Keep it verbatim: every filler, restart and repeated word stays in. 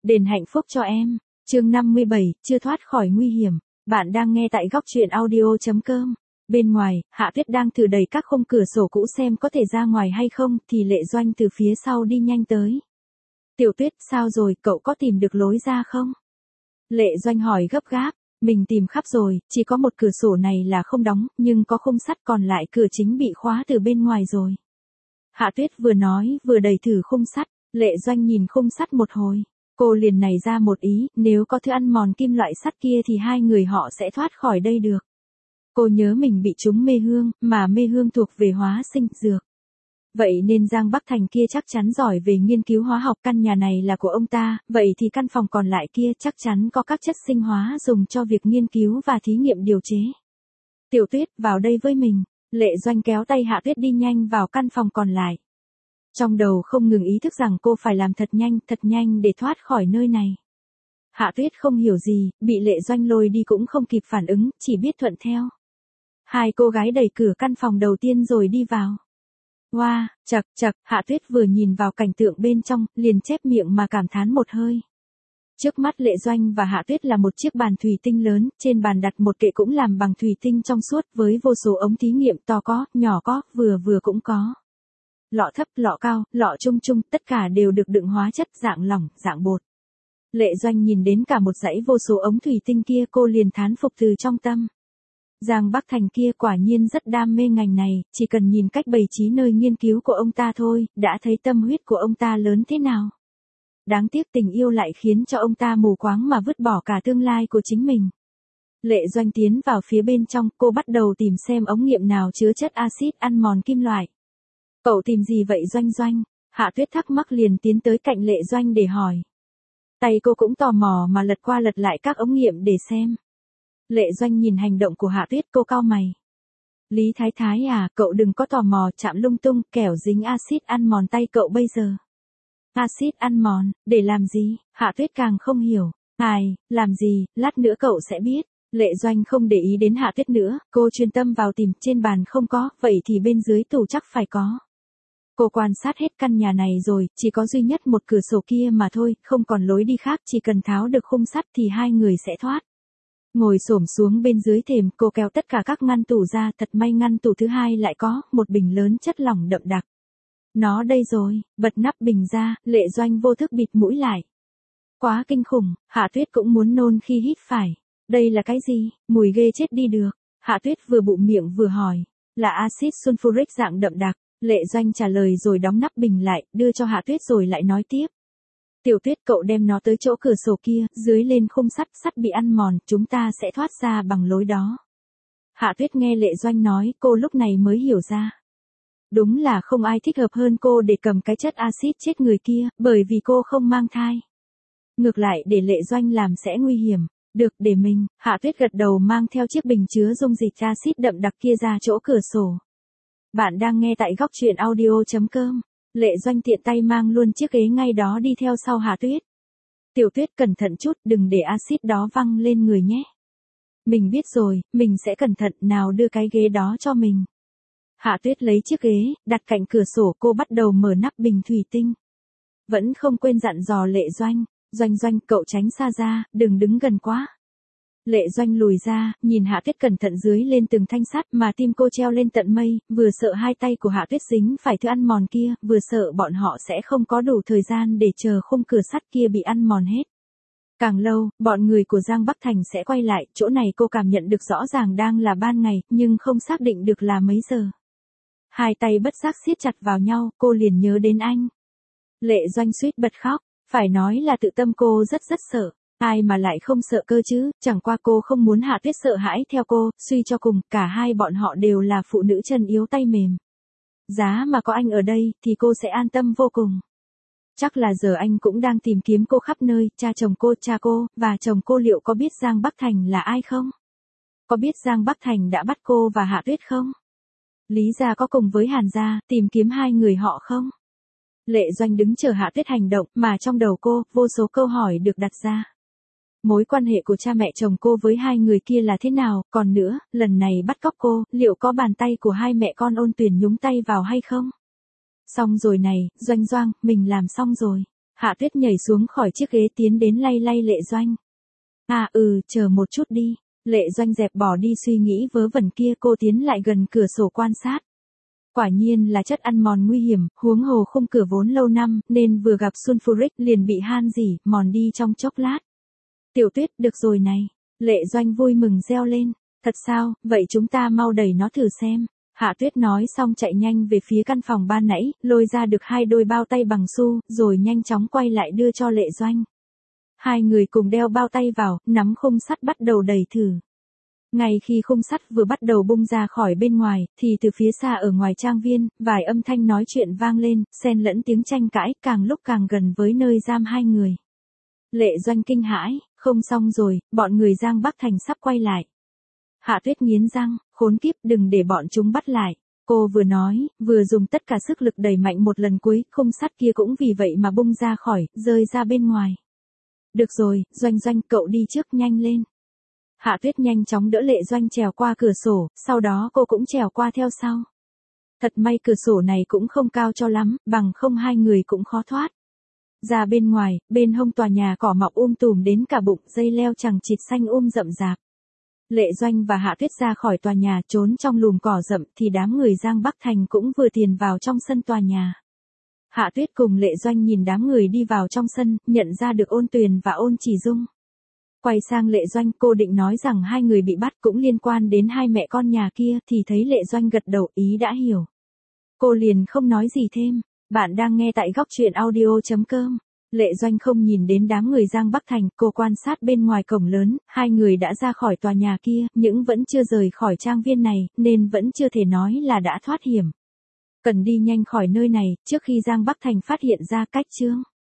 Đền hạnh phúc cho em. Chương năm mươi bảy, chưa thoát khỏi nguy hiểm. Bạn đang nghe tại góc truyện audio chấm com. Bên ngoài, Hạ Tuyết đang thử đẩy các khung cửa sổ cũ xem có thể ra ngoài hay không, thì Lệ Doanh từ phía sau đi nhanh tới. Tiểu Tuyết, sao rồi, cậu có tìm được lối ra không? Lệ Doanh hỏi gấp gáp. Mình tìm khắp rồi, chỉ có một cửa sổ này là không đóng, nhưng có khung sắt, còn lại cửa chính bị khóa từ bên ngoài rồi. Hạ Tuyết vừa nói vừa đẩy thử khung sắt. Lệ Doanh nhìn khung sắt một hồi. Cô liền nảy ra một ý, nếu có thứ ăn mòn kim loại sắt kia thì hai người họ sẽ thoát khỏi đây được. Cô nhớ mình bị trúng mê hương, mà mê hương thuộc về hóa sinh dược. Vậy nên Giang Bắc Thành kia chắc chắn giỏi về nghiên cứu hóa học, căn nhà này là của ông ta, vậy thì căn phòng còn lại kia chắc chắn có các chất sinh hóa dùng cho việc nghiên cứu và thí nghiệm điều chế. Tiểu Tuyết, vào đây với mình. Lệ Doanh kéo tay Hạ Tuyết đi nhanh vào căn phòng còn lại. Trong đầu không ngừng ý thức rằng cô phải làm thật nhanh, thật nhanh để thoát khỏi nơi này. Hạ Tuyết không hiểu gì, bị Lệ Doanh lôi đi cũng không kịp phản ứng, chỉ biết thuận theo. Hai cô gái đẩy cửa căn phòng đầu tiên rồi đi vào. Wow, chật chật, Hạ Tuyết vừa nhìn vào cảnh tượng bên trong, liền chép miệng mà cảm thán một hơi. Trước mắt Lệ Doanh và Hạ Tuyết là một chiếc bàn thủy tinh lớn, trên bàn đặt một kệ cũng làm bằng thủy tinh trong suốt với vô số ống thí nghiệm, to có, nhỏ có, vừa vừa cũng có. Lọ thấp, lọ cao, lọ trung trung, tất cả đều được đựng hóa chất dạng lỏng, dạng bột. Lệ Doanh nhìn đến cả một dãy vô số ống thủy tinh kia, cô liền thán phục từ trong tâm. Giang Bắc Thành kia quả nhiên rất đam mê ngành này, chỉ cần nhìn cách bày trí nơi nghiên cứu của ông ta thôi, đã thấy tâm huyết của ông ta lớn thế nào. Đáng tiếc tình yêu lại khiến cho ông ta mù quáng mà vứt bỏ cả tương lai của chính mình. Lệ Doanh tiến vào phía bên trong, cô bắt đầu tìm xem ống nghiệm nào chứa chất axit ăn mòn kim loại. Cậu tìm gì vậy Doanh Doanh? Hạ Tuyết thắc mắc liền tiến tới cạnh Lệ Doanh để hỏi. Tay cô cũng tò mò mà lật qua lật lại các ống nghiệm để xem. Lệ Doanh nhìn hành động của Hạ Tuyết, cô cau mày. Lý Thái Thái à, cậu đừng có tò mò chạm lung tung, kẻo dính axit ăn mòn tay cậu bây giờ. Axit ăn mòn, để làm gì? Hạ Tuyết càng không hiểu. Ai, làm gì, lát nữa cậu sẽ biết. Lệ Doanh không để ý đến Hạ Tuyết nữa, cô chuyên tâm vào tìm, trên bàn không có, vậy thì bên dưới tủ chắc phải có. Cô quan sát hết căn nhà này rồi, chỉ có duy nhất một cửa sổ kia mà thôi, không còn lối đi khác, chỉ cần tháo được khung sắt thì hai người sẽ thoát. Ngồi xổm xuống bên dưới thềm, cô kéo tất cả các ngăn tủ ra, thật may ngăn tủ thứ hai lại có một bình lớn chất lỏng đậm đặc. Nó đây rồi, bật nắp bình ra, Lệ Doanh vô thức bịt mũi lại. Quá kinh khủng, Hạ Tuyết cũng muốn nôn khi hít phải. Đây là cái gì, mùi ghê chết đi được. Hạ Tuyết vừa bụng miệng vừa hỏi. Là axit sulfuric dạng đậm đặc. Lệ Doanh trả lời rồi đóng nắp bình lại, đưa cho Hạ Tuyết rồi lại nói tiếp. Tiểu Tuyết, cậu đem nó tới chỗ cửa sổ kia, dưới lên khung sắt, sắt bị ăn mòn, chúng ta sẽ thoát ra bằng lối đó. Hạ Tuyết nghe Lệ Doanh nói, cô lúc này mới hiểu ra. Đúng là không ai thích hợp hơn cô để cầm cái chất axit chết người kia, bởi vì cô không mang thai. Ngược lại để Lệ Doanh làm sẽ nguy hiểm. Được, để mình. Hạ Tuyết gật đầu mang theo chiếc bình chứa dung dịch axit đậm đặc kia ra chỗ cửa sổ. Bạn đang nghe tại góc truyện audio chấm com. Lệ Doanh tiện tay mang luôn chiếc ghế ngay đó đi theo sau Hạ Tuyết. Tiểu Tuyết cẩn thận chút, đừng để axit đó văng lên người nhé. Mình biết rồi, mình sẽ cẩn thận, nào đưa cái ghế đó cho mình. Hạ Tuyết lấy chiếc ghế, đặt cạnh cửa sổ, cô bắt đầu mở nắp bình thủy tinh. Vẫn không quên dặn dò Lệ Doanh. Doanh Doanh, cậu tránh xa ra, đừng đứng gần quá. Lệ Doanh lùi ra, nhìn Hạ Tuyết cẩn thận dưới lên từng thanh sắt, mà tim cô treo lên tận mây, vừa sợ hai tay của Hạ Tuyết dính phải thứ ăn mòn kia, vừa sợ bọn họ sẽ không có đủ thời gian để chờ khung cửa sắt kia bị ăn mòn hết. Càng lâu, bọn người của Giang Bắc Thành sẽ quay lại, chỗ này cô cảm nhận được rõ ràng đang là ban ngày, nhưng không xác định được là mấy giờ. Hai tay bất giác siết chặt vào nhau, cô liền nhớ đến anh. Lệ Doanh suýt bật khóc, phải nói là tự tâm cô rất rất sợ. Ai mà lại không sợ cơ chứ, chẳng qua cô không muốn Hạ Tuyết sợ hãi theo cô, suy cho cùng, cả hai bọn họ đều là phụ nữ chân yếu tay mềm. Giá mà có anh ở đây, thì cô sẽ an tâm vô cùng. Chắc là giờ anh cũng đang tìm kiếm cô khắp nơi, cha chồng cô, cha cô, và chồng cô liệu có biết Giang Bắc Thành là ai không? Có biết Giang Bắc Thành đã bắt cô và Hạ Tuyết không? Lý gia có cùng với Hàn gia, tìm kiếm hai người họ không? Lệ Doanh đứng chờ Hạ Tuyết hành động, mà trong đầu cô, vô số câu hỏi được đặt ra. Mối quan hệ của cha mẹ chồng cô với hai người kia là thế nào, còn nữa, lần này bắt cóc cô, liệu có bàn tay của hai mẹ con Ôn Tuyền nhúng tay vào hay không? Xong rồi này, Doanh Doanh, mình làm xong rồi. Hạ Tuyết nhảy xuống khỏi chiếc ghế tiến đến lay lay Lệ Doanh. À ừ, chờ một chút đi. Lệ Doanh dẹp bỏ đi suy nghĩ vớ vẩn kia, cô tiến lại gần cửa sổ quan sát. Quả nhiên là chất ăn mòn nguy hiểm, huống hồ khung cửa vốn lâu năm, nên vừa gặp sulfuric liền bị han rỉ, mòn đi trong chốc lát. Tiểu Tuyết, được rồi này. Lệ Doanh vui mừng reo lên. Thật sao, vậy chúng ta mau đẩy nó thử xem. Hạ Tuyết nói xong chạy nhanh về phía căn phòng ban nãy, lôi ra được hai đôi bao tay bằng su, rồi nhanh chóng quay lại đưa cho Lệ Doanh. Hai người cùng đeo bao tay vào, nắm khung sắt bắt đầu đẩy thử. Ngay khi khung sắt vừa bắt đầu bung ra khỏi bên ngoài, thì từ phía xa ở ngoài trang viên, vài âm thanh nói chuyện vang lên, xen lẫn tiếng tranh cãi, càng lúc càng gần với nơi giam hai người. Lệ Doanh kinh hãi, không xong rồi, bọn người Giang Bắc Thành sắp quay lại. Hạ Tuyết nghiến răng, khốn kiếp, đừng để bọn chúng bắt lại. Cô vừa nói, vừa dùng tất cả sức lực đẩy mạnh một lần cuối, khung sắt kia cũng vì vậy mà bung ra khỏi, rơi ra bên ngoài. Được rồi, Doanh Doanh, cậu đi trước, nhanh lên. Hạ Tuyết nhanh chóng đỡ Lệ Doanh trèo qua cửa sổ, sau đó cô cũng trèo qua theo sau. Thật may cửa sổ này cũng không cao cho lắm, bằng không hai người cũng khó thoát. Ra bên ngoài, bên hông tòa nhà cỏ mọc um tùm đến cả bụng, dây leo chằng chịt xanh um rậm rạp. Lệ Doanh và Hạ Tuyết ra khỏi tòa nhà, trốn trong lùm cỏ rậm, thì đám người Giang Bắc Thành cũng vừa tiền vào trong sân tòa nhà. Hạ Tuyết cùng Lệ Doanh nhìn đám người đi vào trong sân, nhận ra được Ôn Tuyền và Ôn Chỉ Dung. Quay sang Lệ Doanh, cô định nói rằng hai người bị bắt cũng liên quan đến hai mẹ con nhà kia, thì thấy Lệ Doanh gật đầu, ý đã hiểu. Cô liền không nói gì thêm. Bạn đang nghe tại góc truyện audio chấm com. Lệ Doanh không nhìn đến đám người Giang Bắc Thành, cô quan sát bên ngoài cổng lớn, hai người đã ra khỏi tòa nhà kia, nhưng vẫn chưa rời khỏi trang viên này, nên vẫn chưa thể nói là đã thoát hiểm. Cần đi nhanh khỏi nơi này, trước khi Giang Bắc Thành phát hiện ra cách chương.